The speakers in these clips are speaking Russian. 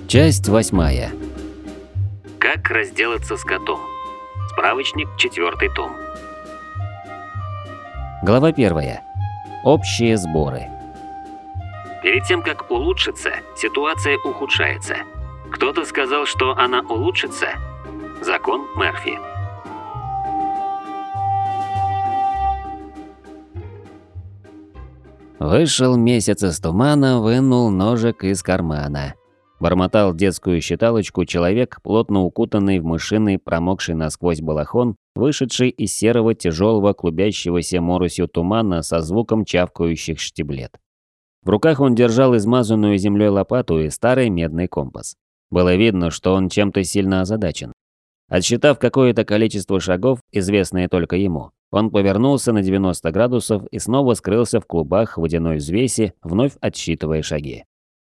Часть 8. Как разделаться с котом. Справочник, 4 том. Глава 1. Общие сборы. Перед тем, как улучшиться, ситуация ухудшается. Кто-то сказал, что она улучшится. Закон Мерфи. Вышел месяц из тумана, вынул ножик из кармана. Бормотал детскую считалочку человек, плотно укутанный в мышиный, промокший насквозь балахон, вышедший из серого тяжелого клубящегося моросью тумана со звуком чавкающих штиблет. В руках он держал измазанную землей лопату и старый медный компас. Было видно, что он чем-то сильно озадачен. Отсчитав какое-то количество шагов, известное только ему, он повернулся на 90 градусов и снова скрылся в клубах водяной взвеси, вновь отсчитывая шаги.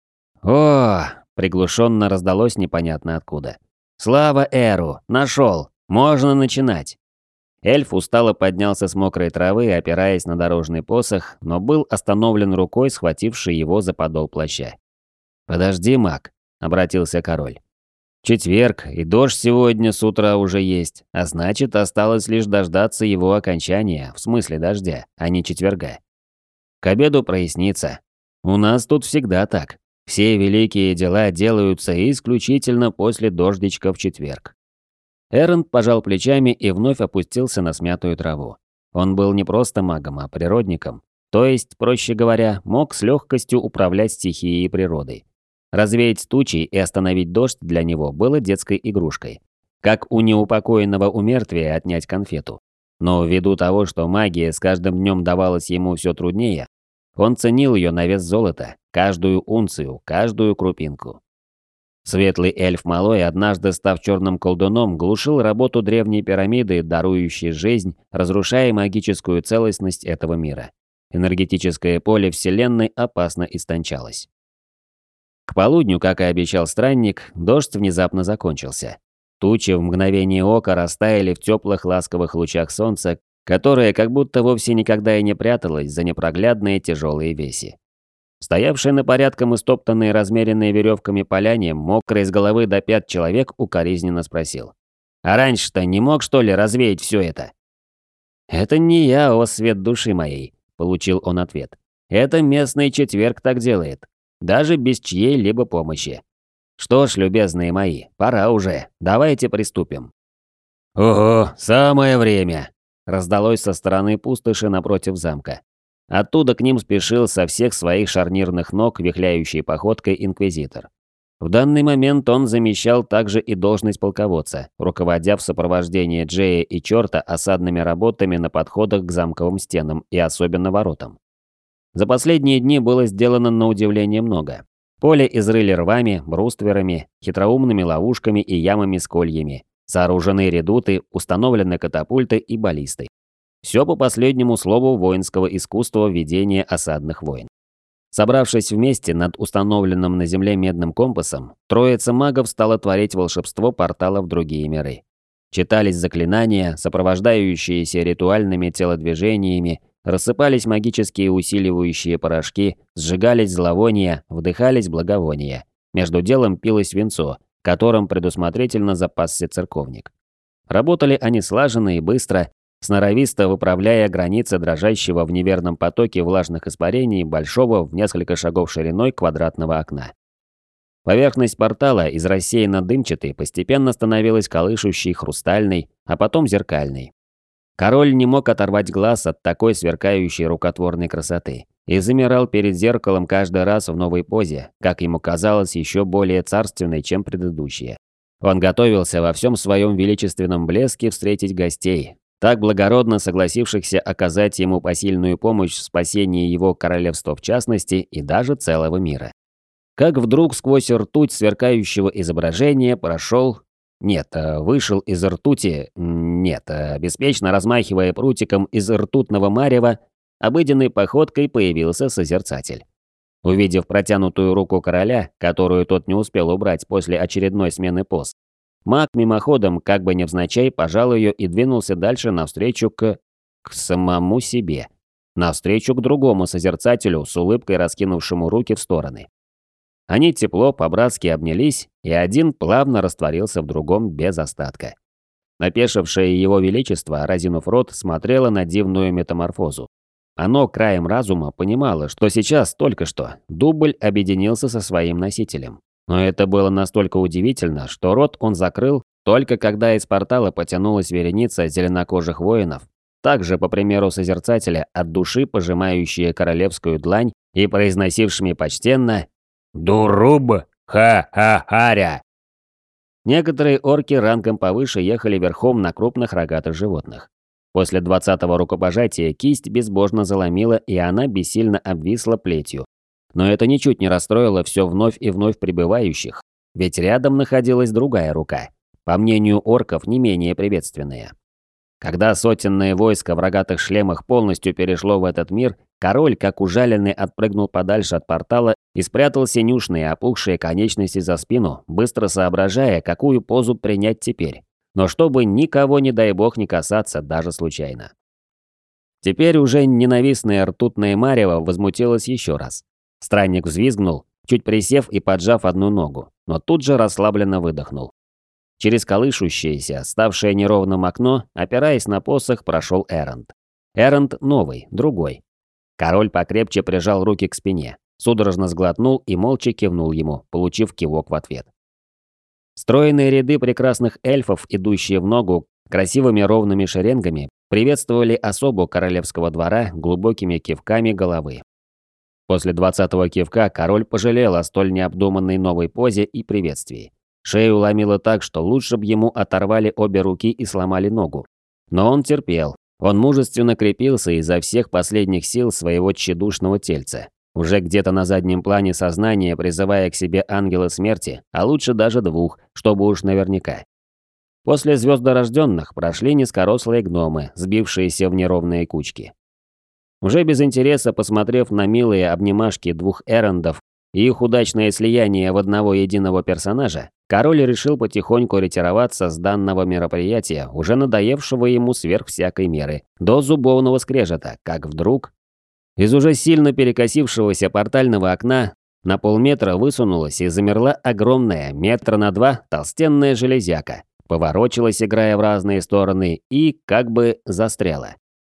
«О!» – приглушенно раздалось непонятно откуда. «Слава Эру! Нашел! Можно начинать!» Эльф устало поднялся с мокрой травы, опираясь на дорожный посох, но был остановлен рукой, схватившей его за подол плаща. «Подожди, маг», – обратился король. «Четверг, и дождь сегодня с утра уже есть, а значит, осталось лишь дождаться его окончания, в смысле дождя, а не четверга. К обеду прояснится. У нас тут всегда так. Все великие дела делаются исключительно после дождичка в четверг». Эрент пожал плечами и вновь опустился на смятую траву. Он был не просто магом, а природником, то есть, проще говоря, мог с легкостью управлять стихией природой. Развеять тучи и остановить дождь для него было детской игрушкой. Как у неупокоенного у мертвия отнять конфету. Но ввиду того, что магия с каждым днем давалась ему все труднее, он ценил ее на вес золота, каждую унцию, каждую крупинку. Светлый эльф Малой, однажды став черным колдуном, глушил работу древней пирамиды, дарующей жизнь, разрушая магическую целостность этого мира. Энергетическое поле Вселенной опасно истончалось. К полудню, как и обещал странник, дождь внезапно закончился. Тучи в мгновение ока растаяли в теплых ласковых лучах солнца, которое как будто вовсе никогда и не пряталось за непроглядные тяжелые веси. Стоявший на порядком истоптанной размеренной веревками поляне, мокрый с головы до пят человек укоризненно спросил. «А раньше-то не мог, что ли, развеять все это?» «Это не я, о свет души моей», – получил он ответ. «Это местный четверг так делает. Даже без чьей-либо помощи. Что ж, любезные мои, пора уже, давайте приступим». «Ого, самое время!» – раздалось со стороны пустоши напротив замка. Оттуда к ним спешил со всех своих шарнирных ног вихляющей походкой инквизитор. В данный момент он замещал также и должность полководца, руководя в сопровождении Джея и Чёрта осадными работами на подходах к замковым стенам и особенно воротам. За последние дни было сделано на удивление много. Поле изрыли рвами, брустверами, хитроумными ловушками и ямами с кольями. Сооружены редуты, установлены катапульты и баллисты. Все по последнему слову воинского искусства ведения осадных войн. Собравшись вместе над установленным на земле медным компасом, троица магов стала творить волшебство портала в другие миры. Читались заклинания, сопровождающиеся ритуальными телодвижениями, рассыпались магические усиливающие порошки, сжигались зловония, вдыхались благовония. Между делом пилось винцо, которым предусмотрительно запасся церковник. Работали они слаженно и быстро, сноровисто выправляя границы дрожащего в неверном потоке влажных испарений большого в несколько шагов шириной квадратного окна. Поверхность портала из рассеянно-дымчатой постепенно становилась колышущей, хрустальной, а потом зеркальной. Король не мог оторвать глаз от такой сверкающей рукотворной красоты и замирал перед зеркалом каждый раз в новой позе, как ему казалось, еще более царственной, чем предыдущие. Он готовился во всем своем величественном блеске встретить гостей, так благородно согласившихся оказать ему посильную помощь в спасении его королевства в частности и даже целого мира. Как вдруг сквозь ртуть сверкающего изображения вышел из ртути, беспечно размахивая прутиком из ртутного марева, обыденной походкой появился созерцатель. Увидев протянутую руку короля, которую тот не успел убрать после очередной смены поз, маг мимоходом, как бы невзначай, пожал ее и двинулся дальше навстречу к самому себе. Навстречу к другому созерцателю с улыбкой раскинувшему руки в стороны. Они тепло по-братски обнялись, и один плавно растворился в другом без остатка. Опешившее его величество, разинув рот, смотрело на дивную метаморфозу. Оно краем разума понимало, что сейчас, только что, дубль объединился со своим носителем. Но это было настолько удивительно, что рот он закрыл, только когда из портала потянулась вереница зеленокожих воинов, также, по примеру Созерцателя, от души пожимающие королевскую длань и произносившими почтенно «Дуруб ха-ха-харя». Некоторые орки рангом повыше ехали верхом на крупных рогатых животных. После 20-го рукопожатия кисть безбожно заломила, и она бессильно обвисла плетью. Но это ничуть не расстроило все вновь и вновь прибывающих, ведь рядом находилась другая рука, по мнению орков, не менее приветственная. Когда сотенное войско в рогатых шлемах полностью перешло в этот мир, король, как ужаленный, отпрыгнул подальше от портала и спрятал синюшные опухшие конечности за спину, быстро соображая, какую позу принять теперь. Но чтобы никого, не дай бог, не касаться, даже случайно. Теперь уже ненавистное ртутное марево возмутилось еще раз. Странник взвизгнул, чуть присев и поджав одну ногу, но тут же расслабленно выдохнул. Через колышущееся, ставшее неровным окно, опираясь на посох, прошел Эрент. Эрент новый, другой. Король покрепче прижал руки к спине, судорожно сглотнул и молча кивнул ему, получив кивок в ответ. Стройные ряды прекрасных эльфов, идущие в ногу красивыми ровными шеренгами, приветствовали особу королевского двора глубокими кивками головы. После 20-го кивка король пожалел о столь необдуманной новой позе и приветствии. Шею ломило так, что лучше бы ему оторвали обе руки и сломали ногу. Но он терпел. Он мужественно крепился изо всех последних сил своего тщедушного тельца. Уже где-то на заднем плане сознания призывая к себе ангела смерти, а лучше даже двух, чтобы уж наверняка. После звездорожденных прошли низкорослые гномы, сбившиеся в неровные кучки. Уже без интереса посмотрев на милые обнимашки двух эрендов и их удачное слияние в одного единого персонажа, король решил потихоньку ретироваться с данного мероприятия, уже надоевшего ему сверх всякой меры, до зубовного скрежета, как вдруг из уже сильно перекосившегося портального окна на полметра высунулась и замерла огромная, метра на 2, толстенная железяка, поворочилась, играя в разные стороны, и как бы застряла.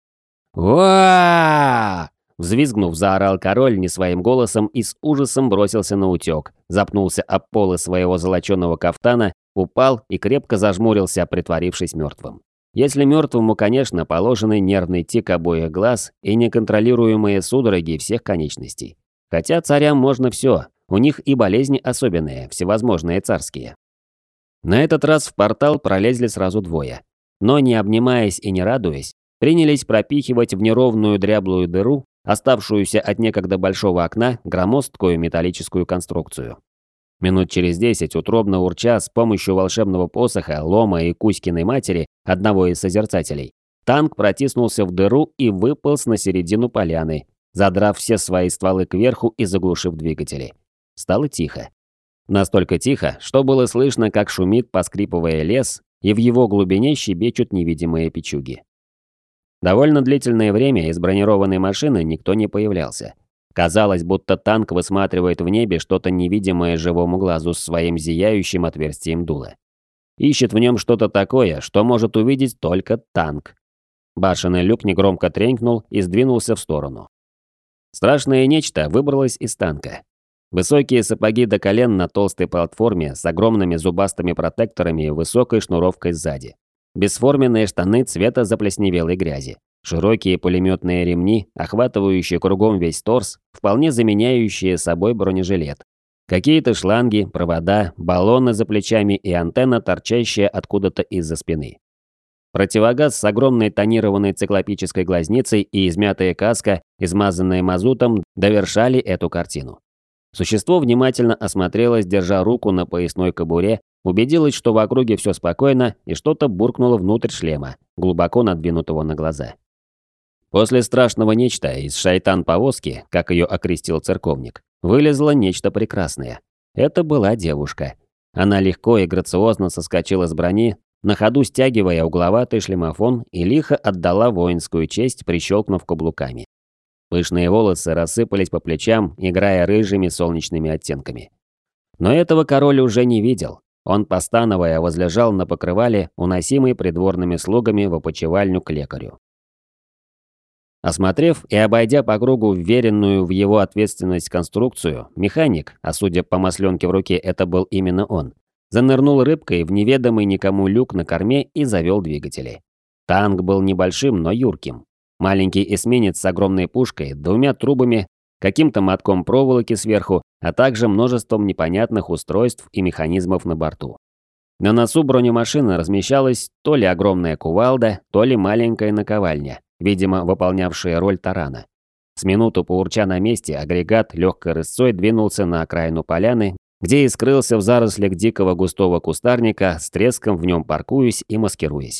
«Уа!» Взвизгнув, заорал король не своим голосом и с ужасом бросился на утёк, запнулся об полы своего золоченого кафтана, упал и крепко зажмурился, притворившись мертвым. Если мертвому, конечно, положены нервный тик обоих глаз и неконтролируемые судороги всех конечностей. Хотя царям можно все, у них и болезни особенные, всевозможные царские. На этот раз в портал пролезли сразу двое. Но не обнимаясь и не радуясь, принялись пропихивать в неровную дряблую дыру, оставшуюся от некогда большого окна, громоздкую металлическую конструкцию. Минут через 10, утробно урча с помощью волшебного посоха, лома и Кузькиной матери, одного из созерцателей, танк протиснулся в дыру и выполз на середину поляны, задрав все свои стволы кверху и заглушив двигатели. Стало тихо. Настолько тихо, что было слышно, как шумит, поскрипывая лес, и в его глубине щебечут невидимые печуги. Довольно длительное время из бронированной машины никто не появлялся. Казалось, будто танк высматривает в небе что-то невидимое живому глазу с своим зияющим отверстием дула. Ищет в нем что-то такое, что может увидеть только танк. Башенный люк негромко тренькнул и сдвинулся в сторону. Страшное нечто выбралось из танка. Высокие сапоги до колен на толстой платформе с огромными зубастыми протекторами и высокой шнуровкой сзади. Бесформенные штаны цвета заплесневелой грязи. Широкие пулеметные ремни, охватывающие кругом весь торс, вполне заменяющие собой бронежилет. Какие-то шланги, провода, баллоны за плечами и антенна, торчащая откуда-то из-за спины. Противогаз с огромной тонированной циклопической глазницей и измятая каска, измазанная мазутом, довершали эту картину. Существо внимательно осмотрелось, держа руку на поясной кобуре, убедилось, что в округе все спокойно, и что-то буркнуло внутрь шлема, глубоко надвинутого на глаза. После страшного нечто из шайтан-повозки, как ее окрестил церковник, вылезло нечто прекрасное. Это была девушка. Она легко и грациозно соскочила с брони, на ходу стягивая угловатый шлемофон, и лихо отдала воинскую честь, прищелкнув каблуками. Пышные волосы рассыпались по плечам, играя рыжими солнечными оттенками. Но этого король уже не видел. Он, постановая, возлежал на покрывале, уносимый придворными слугами в опочивальню к лекарю. Осмотрев и обойдя по кругу вверенную в его ответственность конструкцию, механик, а судя по масленке в руке, это был именно он, занырнул рыбкой в неведомый никому люк на корме и завел двигатели. Танк был небольшим, но юрким. Маленький эсминец с огромной пушкой, двумя трубами, каким-то мотком проволоки сверху, а также множеством непонятных устройств и механизмов на борту. На носу бронемашины размещалась то ли огромная кувалда, то ли маленькая наковальня, видимо, выполнявшая роль тарана. С минуту поурча на месте, агрегат легкой рысцой двинулся на окраину поляны, где и скрылся в зарослях дикого густого кустарника, с треском в нем паркуясь и маскируясь.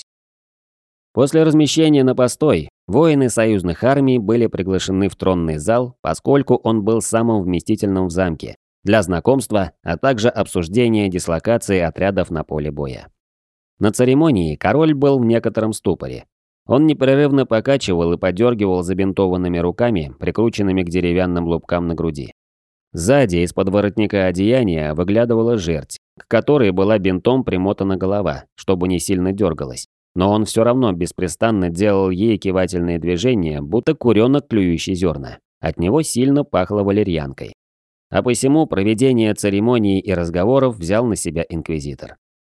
После размещения на постой, воины союзных армий были приглашены в тронный зал, поскольку он был самым вместительным в замке, для знакомства, а также обсуждения дислокации отрядов на поле боя. На церемонии король был в некотором ступоре. Он непрерывно покачивал и подергивал забинтованными руками, прикрученными к деревянным лупкам на груди. Сзади из-под воротника одеяния выглядывала жердь, к которой была бинтом примотана голова, чтобы не сильно дергалась. Но он все равно беспрестанно делал ей кивательные движения, будто куренок, клюющий зерна. От него сильно пахло валерьянкой. А посему проведение церемоний и разговоров взял на себя инквизитор.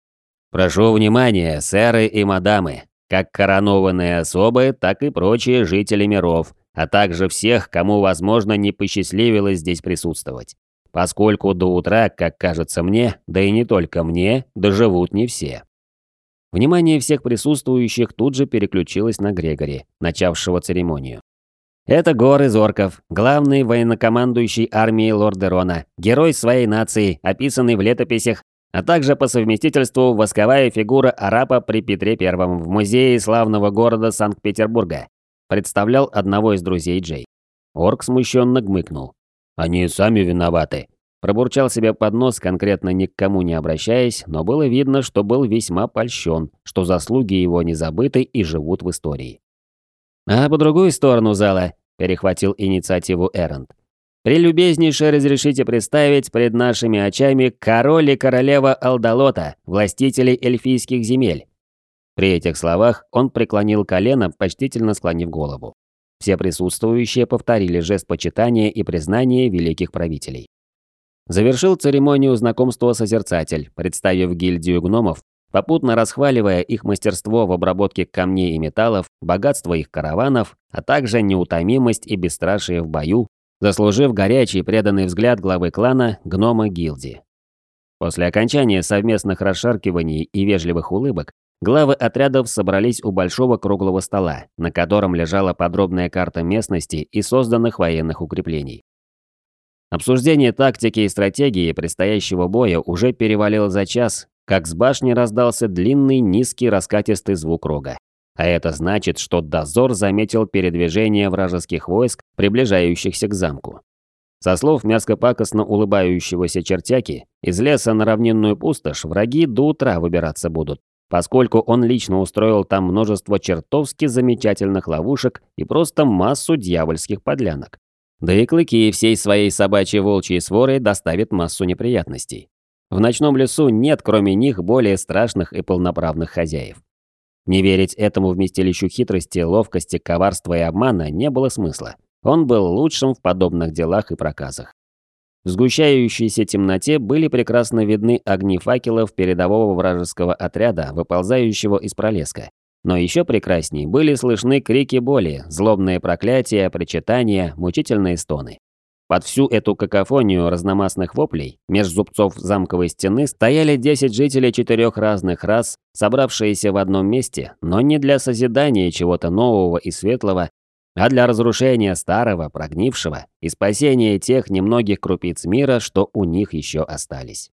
«Прошу внимания, сэры и мадамы, как коронованные особы, так и прочие жители миров, а также всех, кому, возможно, не посчастливилось здесь присутствовать. Поскольку до утра, как кажется мне, да и не только мне, доживут не все». Внимание всех присутствующих тут же переключилось на Грегори, начавшего церемонию. «Это Гор из орков, главный военнокомандующий армией Лордерона, герой своей нации, описанный в летописях, а также по совместительству восковая фигура арапа при Петре I в музее славного города Санкт-Петербурга», представлял одного из друзей Джей. Орк смущенно гмыкнул. «Они сами виноваты». Пробурчал себе под нос, конкретно ни к кому не обращаясь, но было видно, что был весьма польщен, что заслуги его не забыты и живут в истории. «А по другую сторону зала», – перехватил инициативу Эрент. «Прелюбезнейше разрешите представить пред нашими очами король и королева Алдалота, властителей эльфийских земель». При этих словах он преклонил колено, почтительно склонив голову. Все присутствующие повторили жест почитания и признания великих правителей. Завершил церемонию знакомства созерцатель, представив гильдию гномов, попутно расхваливая их мастерство в обработке камней и металлов, богатство их караванов, а также неутомимость и бесстрашие в бою, заслужив горячий преданный взгляд главы клана гнома гильдии. После окончания совместных расшаркиваний и вежливых улыбок, главы отрядов собрались у большого круглого стола, на котором лежала подробная карта местности и созданных военных укреплений. Обсуждение тактики и стратегии предстоящего боя уже перевалило за час, как с башни раздался длинный, низкий, раскатистый звук рога. А это значит, что дозор заметил передвижение вражеских войск, приближающихся к замку. Со слов мерзко-пакостно улыбающегося чертяки, из леса на равнинную пустошь враги до утра выбираться будут, поскольку он лично устроил там множество чертовски замечательных ловушек и просто массу дьявольских подлянок. Да и клыки всей своей собачьей волчьей сворой доставят массу неприятностей. В ночном лесу нет, кроме них, более страшных и полноправных хозяев. Не верить этому вместилищу хитрости, ловкости, коварства и обмана не было смысла. Он был лучшим в подобных делах и проказах. В сгущающейся темноте были прекрасно видны огни факелов передового вражеского отряда, выползающего из пролеска. Но еще прекрасней были слышны крики боли, злобные проклятия, причитания, мучительные стоны. Под всю эту какофонию разномастных воплей меж зубцов замковой стены стояли 10 жителей 4 разных рас, собравшиеся в одном месте, но не для созидания чего-то нового и светлого, а для разрушения старого, прогнившего и спасения тех немногих крупиц мира, что у них еще остались.